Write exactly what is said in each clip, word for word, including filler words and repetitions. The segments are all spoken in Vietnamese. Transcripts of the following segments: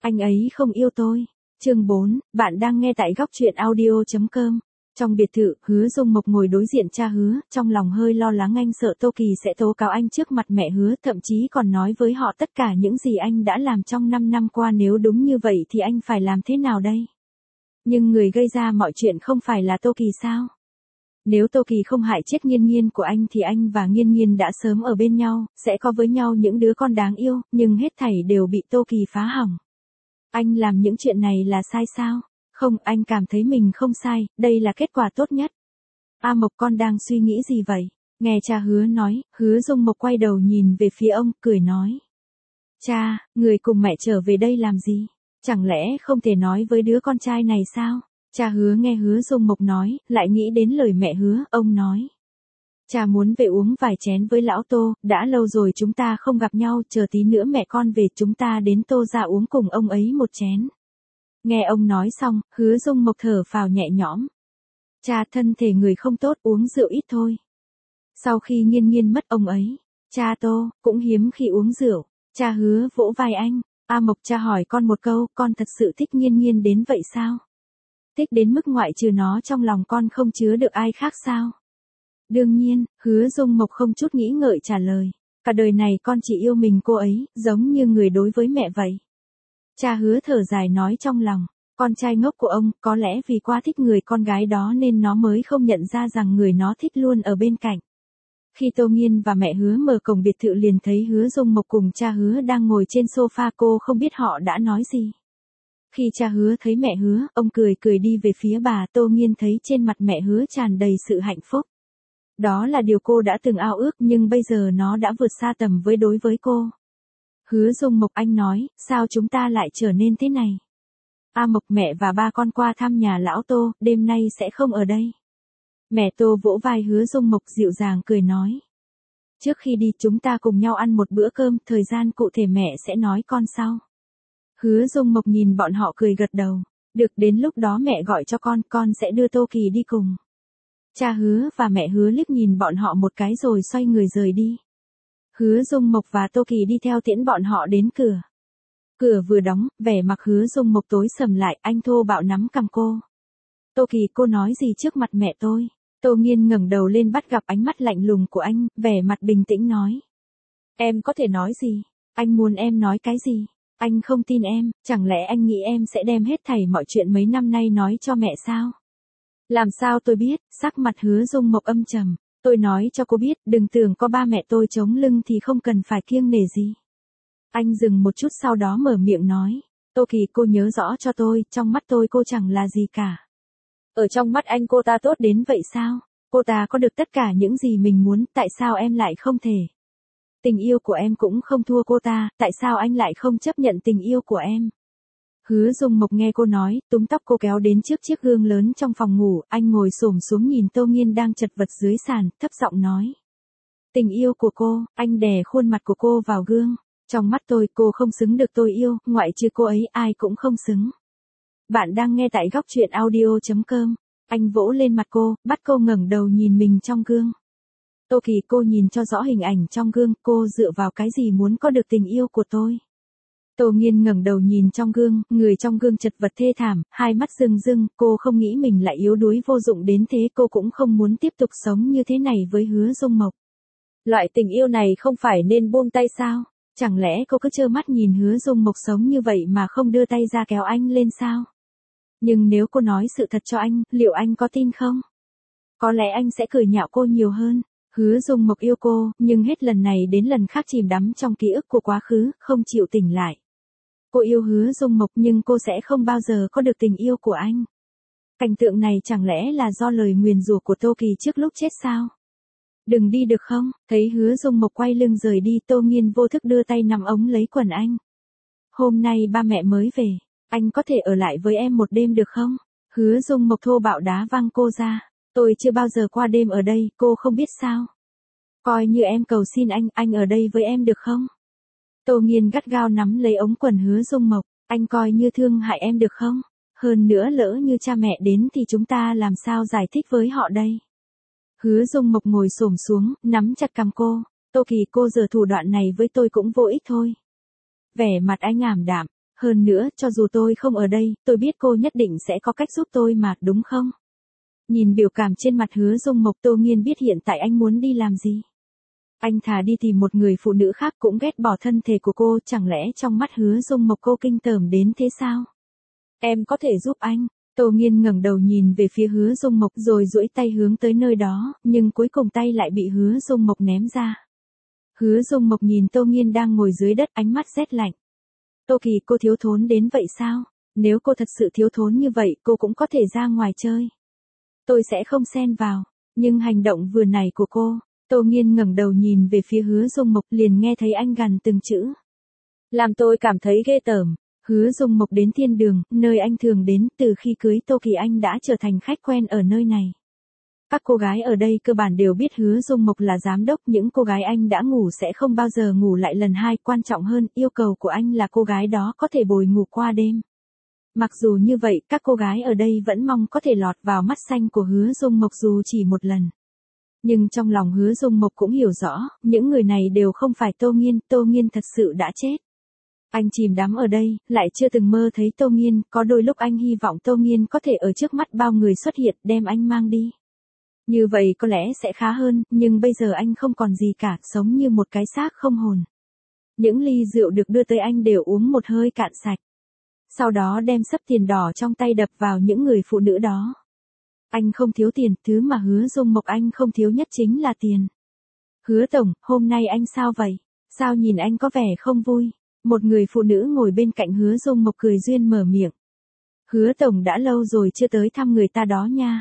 Anh ấy không yêu tôi. Chương bốn, bạn đang nghe tại góc truyện audio chấm com. Trong biệt thự, Hứa Dung Mộc ngồi đối diện cha Hứa, trong lòng hơi lo lắng anh sợ Tô Kỳ sẽ tố cáo anh trước mặt mẹ Hứa, thậm chí còn nói với họ tất cả những gì anh đã làm trong năm năm qua, nếu đúng như vậy thì anh phải làm thế nào đây? Nhưng người gây ra mọi chuyện không phải là Tô Kỳ sao? Nếu Tô Kỳ không hại chết Nghiên Nghiên của anh thì anh và Nghiên Nghiên đã sớm ở bên nhau, sẽ có với nhau những đứa con đáng yêu, nhưng hết thảy đều bị Tô Kỳ phá hỏng. Anh làm những chuyện này là sai sao? Không, anh cảm thấy mình không sai, đây là kết quả tốt nhất. A Mộc, con đang suy nghĩ gì vậy? Nghe cha Hứa nói, Hứa Dung Mộc quay đầu nhìn về phía ông, cười nói. Cha, người cùng mẹ trở về đây làm gì? Chẳng lẽ không thể nói với đứa con trai này sao? Cha Hứa nghe Hứa Dung Mộc nói, lại nghĩ đến lời mẹ Hứa, ông nói. Cha muốn về uống vài chén với lão Tô, đã lâu rồi chúng ta không gặp nhau, chờ tí nữa mẹ con về chúng ta đến Tô ra uống cùng ông ấy một chén. Nghe ông nói xong, Hứa Dung Mộc thở phào nhẹ nhõm. Cha, thân thể người không tốt, uống rượu ít thôi. Sau khi Nghiên Nghiên mất ông ấy, cha Tô cũng hiếm khi uống rượu. Cha Hứa vỗ vai anh. A Mộc, cha hỏi con một câu, con thật sự thích Nghiên Nghiên đến vậy sao? Thích đến mức ngoại trừ nó trong lòng con không chứa được ai khác sao? Đương nhiên, Hứa Dung Mộc không chút nghĩ ngợi trả lời. Cả đời này con chỉ yêu mình cô ấy, giống như người đối với mẹ vậy. Cha Hứa thở dài nói trong lòng, con trai ngốc của ông, có lẽ vì quá thích người con gái đó nên nó mới không nhận ra rằng người nó thích luôn ở bên cạnh. Khi Tô Nghiên và mẹ Hứa mở cổng biệt thự liền thấy Hứa Dung Mộc cùng cha Hứa đang ngồi trên sofa, cô không biết họ đã nói gì. Khi cha Hứa thấy mẹ Hứa, ông cười cười đi về phía bà. Tô Nghiên thấy trên mặt mẹ Hứa tràn đầy sự hạnh phúc. Đó là điều cô đã từng ao ước, nhưng bây giờ nó đã vượt xa tầm với đối với cô. Hứa Dung Mộc, anh nói, sao chúng ta lại trở nên thế này? A Mộc, mẹ và ba con qua thăm nhà lão Tô, đêm nay sẽ không ở đây. Mẹ Tô vỗ vai Hứa Dung Mộc dịu dàng cười nói. Trước khi đi chúng ta cùng nhau ăn một bữa cơm, thời gian cụ thể mẹ sẽ nói con sau. Hứa Dung Mộc nhìn bọn họ cười gật đầu. Được, đến lúc đó mẹ gọi cho con, con sẽ đưa Tô Kỳ đi cùng. Cha Hứa và mẹ Hứa liếc nhìn bọn họ một cái rồi xoay người rời đi. Hứa Dung Mộc và Tô Kỳ đi theo tiễn bọn họ đến cửa. Cửa vừa đóng, vẻ mặt Hứa Dung Mộc tối sầm lại, anh thô bạo nắm cằm cô. Tô Kỳ, cô nói gì trước mặt mẹ tôi? Tô Nghiên ngẩng đầu lên bắt gặp ánh mắt lạnh lùng của anh, vẻ mặt bình tĩnh nói. Em có thể nói gì? Anh muốn em nói cái gì? Anh không tin em, chẳng lẽ anh nghĩ em sẽ đem hết thảy mọi chuyện mấy năm nay nói cho mẹ sao? Làm sao tôi biết? Sắc mặt Hứa Dung Mộc âm trầm. Tôi nói cho cô biết, đừng tưởng có ba mẹ tôi chống lưng thì không cần phải kiêng nể gì. Anh dừng một chút sau đó mở miệng nói. Tô Kỳ, cô nhớ rõ cho tôi, trong mắt tôi cô chẳng là gì cả. Ở trong mắt anh cô ta tốt đến vậy sao? Cô ta có được tất cả những gì mình muốn, tại sao em lại không thể? Tình yêu của em cũng không thua cô ta, tại sao anh lại không chấp nhận tình yêu của em? Hứa Dung Mộc nghe cô nói, túm tóc cô kéo đến trước chiếc gương lớn trong phòng ngủ, anh ngồi xổm xuống nhìn Tô Nghiên đang chật vật dưới sàn, thấp giọng nói. Tình yêu của cô, anh đè khuôn mặt của cô vào gương. Trong mắt tôi, cô không xứng được tôi yêu, ngoại trừ cô ấy ai cũng không xứng. Bạn đang nghe tại góc truyện audio chấm com. Anh vỗ lên mặt cô, bắt cô ngẩng đầu nhìn mình trong gương. Tô Kỳ, cô nhìn cho rõ hình ảnh trong gương, cô dựa vào cái gì muốn có được tình yêu của tôi? Tô Nghiên ngẩng đầu nhìn trong gương, người trong gương chật vật thê thảm, hai mắt rưng rưng, cô không nghĩ mình lại yếu đuối vô dụng đến thế, cô cũng không muốn tiếp tục sống như thế này với Hứa Dung Mộc. Loại tình yêu này không phải nên buông tay sao? Chẳng lẽ cô cứ trơ mắt nhìn Hứa Dung Mộc sống như vậy mà không đưa tay ra kéo anh lên sao? Nhưng nếu cô nói sự thật cho anh, liệu anh có tin không? Có lẽ anh sẽ cười nhạo cô nhiều hơn. Hứa Dung Mộc yêu cô, nhưng hết lần này đến lần khác chìm đắm trong ký ức của quá khứ, không chịu tỉnh lại. Cô yêu Hứa Dung Mộc nhưng cô sẽ không bao giờ có được tình yêu của anh. Cảnh tượng này chẳng lẽ là do lời nguyền rủa của Tô Kỳ trước lúc chết sao? Đừng đi được không? Thấy Hứa Dung Mộc quay lưng rời đi, Tô Nghiên vô thức đưa tay nắm ống lấy quần anh. Hôm nay ba mẹ mới về, anh có thể ở lại với em một đêm được không? Hứa Dung Mộc thô bạo đá văng cô ra. Tôi chưa bao giờ qua đêm ở đây, cô không biết sao? Coi như em cầu xin anh, anh ở đây với em được không? Tô Nghiên gắt gao nắm lấy ống quần Hứa Dung Mộc, anh coi như thương hại em được không? Hơn nữa lỡ như cha mẹ đến thì chúng ta làm sao giải thích với họ đây? Hứa Dung Mộc ngồi xổm xuống, nắm chặt cằm cô. Tô Kỳ, cô giở thủ đoạn này với tôi cũng vô ích thôi. Vẻ mặt anh ảm đạm. Hơn nữa, cho dù tôi không ở đây, tôi biết cô nhất định sẽ có cách giúp tôi mà, đúng không? Nhìn biểu cảm trên mặt Hứa Dung Mộc, Tô Nghiên biết hiện tại anh muốn đi làm gì. Anh thà đi tìm một người phụ nữ khác cũng ghét bỏ thân thể của cô, chẳng lẽ trong mắt Hứa Dung Mộc cô kinh tởm đến thế sao? Em có thể giúp anh. Tô Nghiên ngẩng đầu nhìn về phía Hứa Dung Mộc rồi duỗi tay hướng tới nơi đó, nhưng cuối cùng tay lại bị Hứa Dung Mộc ném ra. Hứa Dung Mộc nhìn Tô Nghiên đang ngồi dưới đất, ánh mắt rét lạnh. Tô Kỳ, cô thiếu thốn đến vậy sao? Nếu cô thật sự thiếu thốn như vậy, cô cũng có thể ra ngoài chơi. Tôi sẽ không xen vào, nhưng hành động vừa nãy của cô. Tô Nghiên ngẩng đầu nhìn về phía Hứa Dung Mộc, liền nghe thấy anh gằn từng chữ. Làm tôi cảm thấy ghê tởm. Hứa Dung Mộc đến thiên đường, nơi anh thường đến, từ khi cưới Tô Kỳ anh đã trở thành khách quen ở nơi này. Các cô gái ở đây cơ bản đều biết Hứa Dung Mộc là giám đốc, những cô gái anh đã ngủ sẽ không bao giờ ngủ lại lần hai, quan trọng hơn, yêu cầu của anh là cô gái đó có thể bồi ngủ qua đêm. Mặc dù như vậy, các cô gái ở đây vẫn mong có thể lọt vào mắt xanh của Hứa Dung Mộc dù chỉ một lần. Nhưng trong lòng Hứa Dung Mộc cũng hiểu rõ, những người này đều không phải Tô Nghiên, Tô Nghiên thật sự đã chết. Anh chìm đắm ở đây, lại chưa từng mơ thấy Tô Nghiên, có đôi lúc anh hy vọng Tô Nghiên có thể ở trước mắt bao người xuất hiện, đem anh mang đi. Như vậy có lẽ sẽ khá hơn, nhưng bây giờ anh không còn gì cả, sống như một cái xác không hồn. Những ly rượu được đưa tới anh đều uống một hơi cạn sạch. Sau đó đem sấp tiền đỏ trong tay đập vào những người phụ nữ đó. Anh không thiếu tiền, thứ mà Hứa Dung Mộc anh không thiếu nhất chính là tiền. Hứa Tổng, hôm nay anh sao vậy? Sao nhìn anh có vẻ không vui? Một người phụ nữ ngồi bên cạnh Hứa Dung Mộc cười duyên mở miệng. Hứa Tổng đã lâu rồi chưa tới thăm người ta đó nha.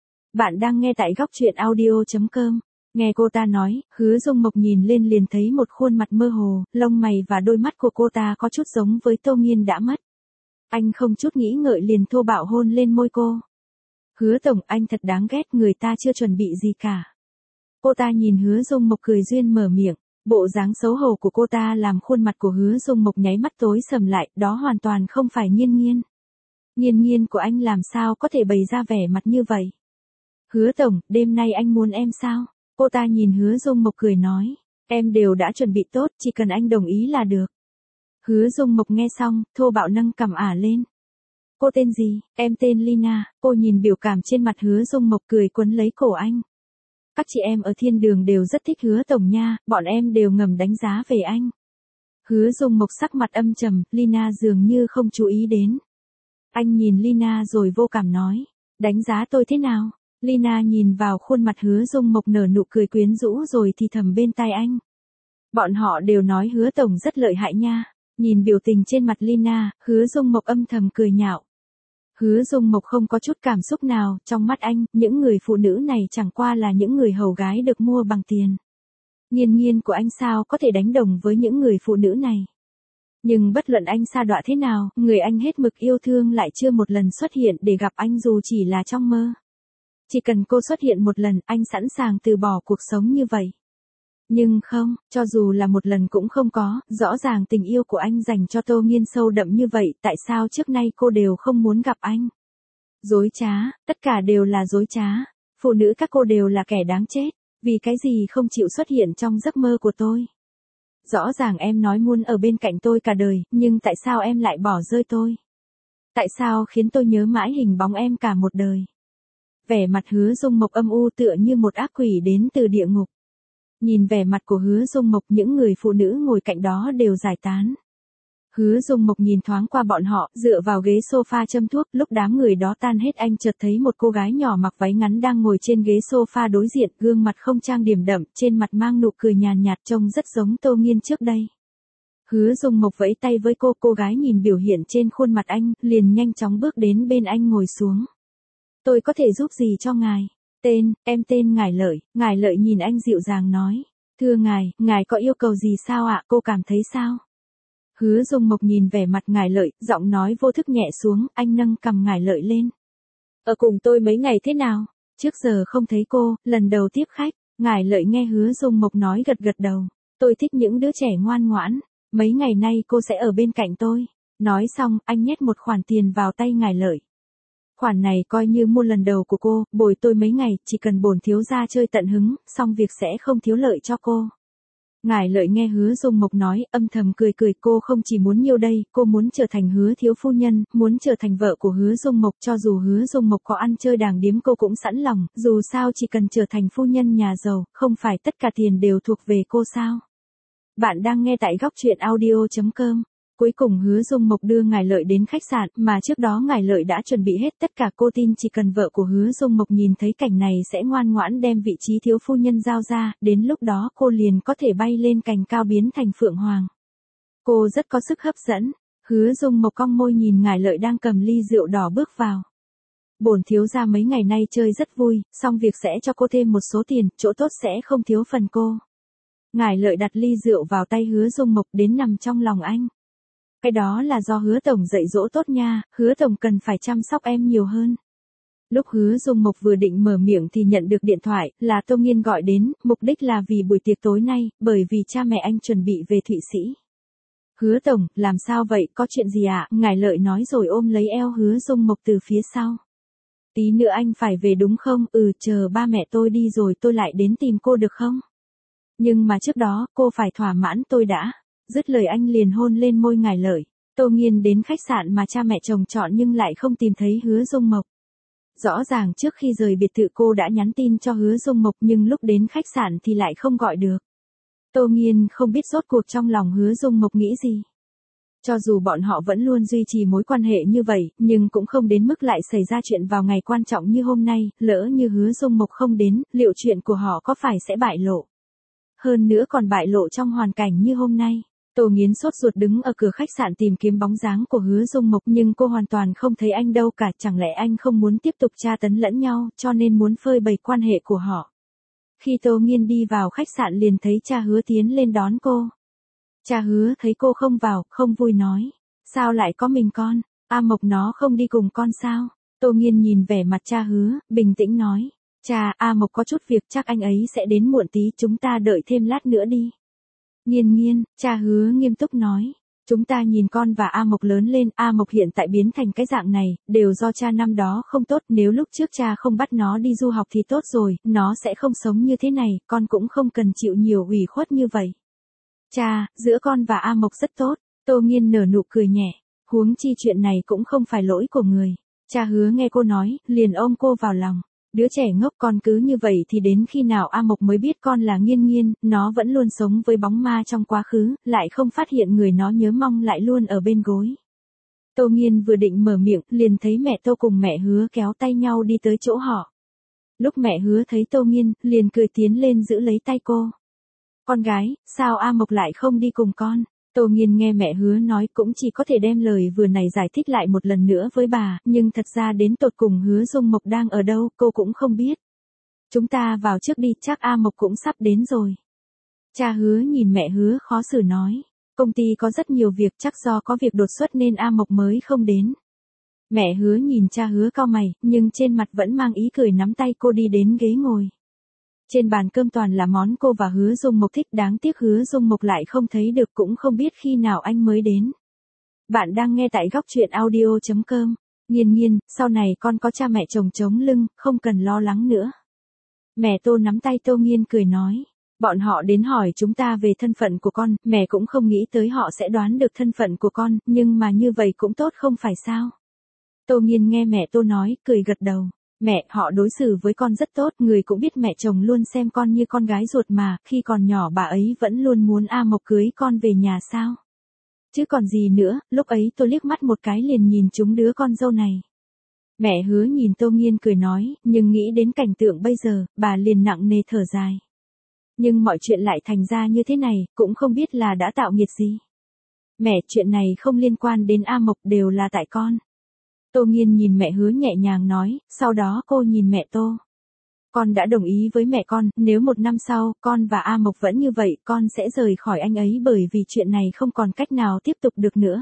Bạn đang nghe tại góc truyện audio chấm com. Nghe cô ta nói, Hứa Dung Mộc nhìn lên liền thấy một khuôn mặt mơ hồ, lông mày và đôi mắt của cô ta có chút giống với Tô Nghiên đã mất. Anh không chút nghĩ ngợi liền thô bạo hôn lên môi cô. Hứa Tổng, anh thật đáng ghét, người ta chưa chuẩn bị gì cả. Cô ta nhìn Hứa Dung Mộc cười duyên mở miệng. Bộ dáng xấu hổ của cô ta làm khuôn mặt của Hứa Dung Mộc nháy mắt tối sầm lại, đó hoàn toàn không phải Nghiên Nghiên. Nghiên Nghiên của anh làm sao có thể bày ra vẻ mặt như vậy? Hứa Tổng, đêm nay anh muốn em sao? Cô ta nhìn Hứa Dung Mộc cười nói, em đều đã chuẩn bị tốt, chỉ cần anh đồng ý là được. Hứa Dung Mộc nghe xong, thô bạo nâng cằm ả lên. Cô tên gì? Em tên Lina. Cô nhìn biểu cảm trên mặt Hứa Dung Mộc cười quấn lấy cổ anh. Các chị em ở thiên đường đều rất thích Hứa Tổng nha, bọn em đều ngầm đánh giá về anh. Hứa Dung Mộc sắc mặt âm trầm, Lina dường như không chú ý đến. Anh nhìn Lina rồi vô cảm nói, đánh giá tôi thế nào? Lina nhìn vào khuôn mặt Hứa Dung Mộc nở nụ cười quyến rũ rồi thì thầm bên tai anh. Bọn họ đều nói Hứa Tổng rất lợi hại nha. Nhìn biểu tình trên mặt Lina, Hứa Dung Mộc âm thầm cười nhạo. Hứa Dung Mộc không có chút cảm xúc nào, trong mắt anh, những người phụ nữ này chẳng qua là những người hầu gái được mua bằng tiền. Nghiên Nghiên của anh sao có thể đánh đồng với những người phụ nữ này. Nhưng bất luận anh sa đọa thế nào, người anh hết mực yêu thương lại chưa một lần xuất hiện để gặp anh dù chỉ là trong mơ. Chỉ cần cô xuất hiện một lần, anh sẵn sàng từ bỏ cuộc sống như vậy. Nhưng không, cho dù là một lần cũng không có, rõ ràng tình yêu của anh dành cho Tô Nghiên sâu đậm như vậy, tại sao trước nay cô đều không muốn gặp anh? Dối trá, tất cả đều là dối trá. Phụ nữ các cô đều là kẻ đáng chết, vì cái gì không chịu xuất hiện trong giấc mơ của tôi? Rõ ràng em nói muốn ở bên cạnh tôi cả đời, nhưng tại sao em lại bỏ rơi tôi? Tại sao khiến tôi nhớ mãi hình bóng em cả một đời? Vẻ mặt Hứa Dung Mộc âm u tựa như một ác quỷ đến từ địa ngục. Nhìn vẻ mặt của Hứa Dung Mộc, những người phụ nữ ngồi cạnh đó đều giải tán. Hứa Dung Mộc nhìn thoáng qua bọn họ, dựa vào ghế sofa châm thuốc, lúc đám người đó tan hết anh chợt thấy một cô gái nhỏ mặc váy ngắn đang ngồi trên ghế sofa đối diện, gương mặt không trang điểm đậm, trên mặt mang nụ cười nhàn nhạt trông rất giống Tô Nghiên trước đây. Hứa Dung Mộc vẫy tay với cô, cô gái nhìn biểu hiện trên khuôn mặt anh, liền nhanh chóng bước đến bên anh ngồi xuống. Tôi có thể giúp gì cho ngài? Tên, em tên Ngải Lợi. Ngải Lợi nhìn anh dịu dàng nói. Thưa ngài, ngài có yêu cầu gì sao ạ, cô cảm thấy sao? Hứa Dung Mộc nhìn vẻ mặt Ngải Lợi, giọng nói vô thức nhẹ xuống, anh nâng cằm Ngải Lợi lên. Ở cùng tôi mấy ngày thế nào? Trước giờ không thấy cô, lần đầu tiếp khách. Ngải Lợi nghe Hứa Dung Mộc nói gật gật đầu. Tôi thích những đứa trẻ ngoan ngoãn. Mấy ngày nay cô sẽ ở bên cạnh tôi. Nói xong, anh nhét một khoản tiền vào tay Ngải Lợi. Khoản này coi như mua lần đầu của cô, bồi tôi mấy ngày, chỉ cần bổn thiếu gia chơi tận hứng, xong việc sẽ không thiếu lợi cho cô. Ngải Lợi nghe Hứa Dung Mộc nói, âm thầm cười cười, cô không chỉ muốn nhiêu đây, cô muốn trở thành Hứa thiếu phu nhân, muốn trở thành vợ của Hứa Dung Mộc, cho dù Hứa Dung Mộc có ăn chơi đàng điếm cô cũng sẵn lòng, dù sao chỉ cần trở thành phu nhân nhà giàu, không phải tất cả tiền đều thuộc về cô sao. Bạn đang nghe tại góc truyện audio chấm com. Cuối cùng Hứa Dung Mộc đưa Ngải Lợi đến khách sạn, mà trước đó Ngải Lợi đã chuẩn bị hết tất cả, cô tin chỉ cần vợ của Hứa Dung Mộc nhìn thấy cảnh này sẽ ngoan ngoãn đem vị trí thiếu phu nhân giao ra, đến lúc đó cô liền có thể bay lên cành cao biến thành phượng hoàng. Cô rất có sức hấp dẫn. Hứa Dung Mộc cong môi nhìn Ngải Lợi đang cầm ly rượu đỏ bước vào. Bổn thiếu gia mấy ngày nay chơi rất vui, xong việc sẽ cho cô thêm một số tiền, chỗ tốt sẽ không thiếu phần cô. Ngải Lợi đặt ly rượu vào tay Hứa Dung Mộc, đến nằm trong lòng anh. Cái đó là do Hứa tổng dạy dỗ tốt nha, Hứa tổng cần phải chăm sóc em nhiều hơn. Lúc Hứa Dung Mộc vừa định mở miệng thì nhận được điện thoại, là Tô Nghiên gọi đến, mục đích là vì buổi tiệc tối nay, bởi vì cha mẹ anh chuẩn bị về Thụy Sĩ. Hứa tổng, làm sao vậy, có chuyện gì ạ? À? Ngải Lợi nói rồi ôm lấy eo Hứa Dung Mộc từ phía sau. Tí nữa anh phải về đúng không? Ừ, chờ ba mẹ tôi đi rồi tôi lại đến tìm cô được không? Nhưng mà trước đó, cô phải thỏa mãn tôi đã. Dứt lời anh liền hôn lên môi Ngải Lợi. Tô Nghiên đến khách sạn mà cha mẹ chồng chọn nhưng lại không tìm thấy Hứa Dung Mộc. Rõ ràng trước khi rời biệt thự cô đã nhắn tin cho Hứa Dung Mộc nhưng lúc đến khách sạn thì lại không gọi được. Tô Nghiên không biết rốt cuộc trong lòng Hứa Dung Mộc nghĩ gì. Cho dù bọn họ vẫn luôn duy trì mối quan hệ như vậy, nhưng cũng không đến mức lại xảy ra chuyện vào ngày quan trọng như hôm nay, lỡ như Hứa Dung Mộc không đến, liệu chuyện của họ có phải sẽ bại lộ. Hơn nữa còn bại lộ trong hoàn cảnh như hôm nay. Tô Nghiên sốt ruột đứng ở cửa khách sạn tìm kiếm bóng dáng của Hứa Dung Mộc nhưng cô hoàn toàn không thấy anh đâu cả, chẳng lẽ anh không muốn tiếp tục tra tấn lẫn nhau cho nên muốn phơi bày quan hệ của họ. Khi Tô Nghiên đi vào khách sạn liền thấy cha Hứa tiến lên đón cô. Cha Hứa thấy cô không vào, không vui nói. Sao lại có mình con, A Mộc nó không đi cùng con sao? Tô Nghiên nhìn vẻ mặt cha Hứa, bình tĩnh nói. Cha, A Mộc có chút việc chắc anh ấy sẽ đến muộn tí, chúng ta đợi thêm lát nữa đi. Nghiên nghiên, cha Hứa nghiêm túc nói. Chúng ta nhìn con và A Mộc lớn lên, A Mộc hiện tại biến thành cái dạng này, đều do cha năm đó không tốt, nếu lúc trước cha không bắt nó đi du học thì tốt rồi, nó sẽ không sống như thế này, con cũng không cần chịu nhiều ủy khuất như vậy. Cha, giữa con và A Mộc rất tốt. Tô Nghiên nở nụ cười nhẹ. Huống chi chuyện này cũng không phải lỗi của người. Cha Hứa nghe cô nói, liền ôm cô vào lòng. Đứa trẻ ngốc, con cứ như vậy thì đến khi nào A Mộc mới biết con là Nghiên Nghiên, nó vẫn luôn sống với bóng ma trong quá khứ, lại không phát hiện người nó nhớ mong lại luôn ở bên gối. Tô Nghiên vừa định mở miệng, liền thấy mẹ Tô cùng mẹ Hứa kéo tay nhau đi tới chỗ họ. Lúc mẹ Hứa thấy Tô Nghiên, liền cười tiến lên giữ lấy tay cô. Con gái, sao A Mộc lại không đi cùng con? Tô Nghiên nghe mẹ Hứa nói cũng chỉ có thể đem lời vừa này giải thích lại một lần nữa với bà, nhưng thật ra đến tột cùng Hứa Dung Mộc đang ở đâu cô cũng không biết. Chúng ta vào trước đi, chắc A Mộc cũng sắp đến rồi. Cha Hứa nhìn mẹ Hứa khó xử nói. Công ty có rất nhiều việc, chắc do có việc đột xuất nên A Mộc mới không đến. Mẹ Hứa nhìn cha Hứa cau mày, nhưng trên mặt vẫn mang ý cười nắm tay cô đi đến ghế ngồi. Trên bàn cơm toàn là món cô và Hứa Dung Mộc thích, đáng tiếc Hứa Dung Mộc lại không thấy được, cũng không biết khi nào anh mới đến. Bạn đang nghe tại góc truyện audio chấm com. Nghiên Nghiên, sau này con có cha mẹ chồng chống lưng, không cần lo lắng nữa. Mẹ Tô nắm tay Tô Nghiên cười nói. Bọn họ đến hỏi chúng ta về thân phận của con, mẹ cũng không nghĩ tới họ sẽ đoán được thân phận của con, nhưng mà như vậy cũng tốt không phải sao? Tô Nghiên nghe mẹ Tô nói, cười gật đầu. Mẹ, họ đối xử với con rất tốt, người cũng biết mẹ chồng luôn xem con như con gái ruột mà, khi còn nhỏ bà ấy vẫn luôn muốn A Mộc cưới con về nhà sao? Chứ còn gì nữa, lúc ấy tôi liếc mắt một cái liền nhìn chúng đứa con dâu này. Mẹ Hứa nhìn Tô Nghiên cười nói, nhưng nghĩ đến cảnh tượng bây giờ, bà liền nặng nề thở dài. Nhưng mọi chuyện lại thành ra như thế này, cũng không biết là đã tạo nghiệt gì. Mẹ, chuyện này không liên quan đến A Mộc, đều là tại con. Tô Nghiên nhìn mẹ Hứa nhẹ nhàng nói, sau đó cô nhìn mẹ Tô. Con đã đồng ý với mẹ con, nếu một năm sau, con và A Mộc vẫn như vậy, con sẽ rời khỏi anh ấy bởi vì chuyện này không còn cách nào tiếp tục được nữa.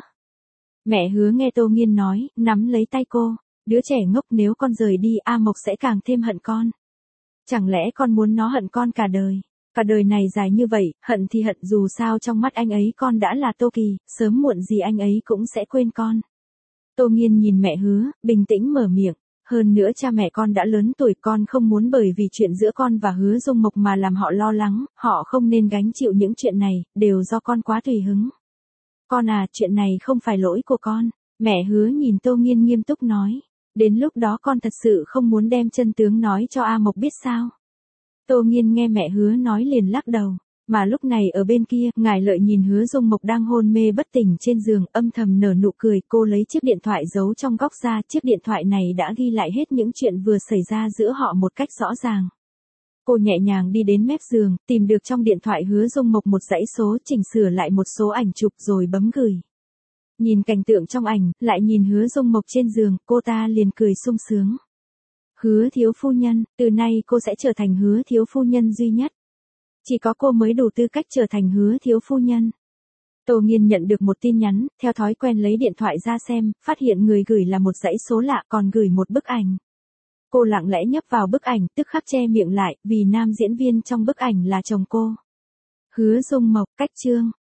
Mẹ Hứa nghe Tô Nghiên nói, nắm lấy tay cô, đứa trẻ ngốc, nếu con rời đi A Mộc sẽ càng thêm hận con. Chẳng lẽ con muốn nó hận con cả đời? Cả đời này dài như vậy, hận thì hận, dù sao trong mắt anh ấy con đã là Tô Kỳ, sớm muộn gì anh ấy cũng sẽ quên con. Tô Nghiên nhìn mẹ Hứa, bình tĩnh mở miệng, Hơn nữa cha mẹ con đã lớn tuổi, con không muốn bởi vì chuyện giữa con và Hứa Dung Mộc mà làm họ lo lắng, họ không nên gánh chịu những chuyện này, đều do con quá tùy hứng. Con à, chuyện này không phải lỗi của con. Mẹ Hứa nhìn Tô Nghiên nghiêm túc nói. Đến lúc đó con thật sự không muốn đem chân tướng nói cho A Mộc biết sao? Tô Nghiên nghe mẹ Hứa nói liền lắc đầu. Mà lúc này ở bên kia, Ngải Lợi nhìn Hứa Dung Mộc đang hôn mê bất tỉnh trên giường, âm thầm nở nụ cười, cô lấy chiếc điện thoại giấu trong góc ra, chiếc điện thoại này đã ghi lại hết những chuyện vừa xảy ra giữa họ một cách rõ ràng. Cô nhẹ nhàng đi đến mép giường, tìm được trong điện thoại Hứa Dung Mộc một dãy số, chỉnh sửa lại một số ảnh chụp rồi bấm gửi. Nhìn cảnh tượng trong ảnh, lại nhìn Hứa Dung Mộc trên giường, cô ta liền cười sung sướng. Hứa thiếu phu nhân, từ nay cô sẽ trở thành Hứa thiếu phu nhân duy nhất. Chỉ có cô mới đủ tư cách trở thành Hứa thiếu phu nhân. Tô Nghiên nhận được một tin nhắn, theo thói quen lấy điện thoại ra xem, phát hiện người gửi là một dãy số lạ, còn gửi một bức ảnh. Cô lặng lẽ nhấp vào bức ảnh, tức khắc che miệng lại, vì nam diễn viên trong bức ảnh là chồng cô. Hứa Dung Mộc, cách chương.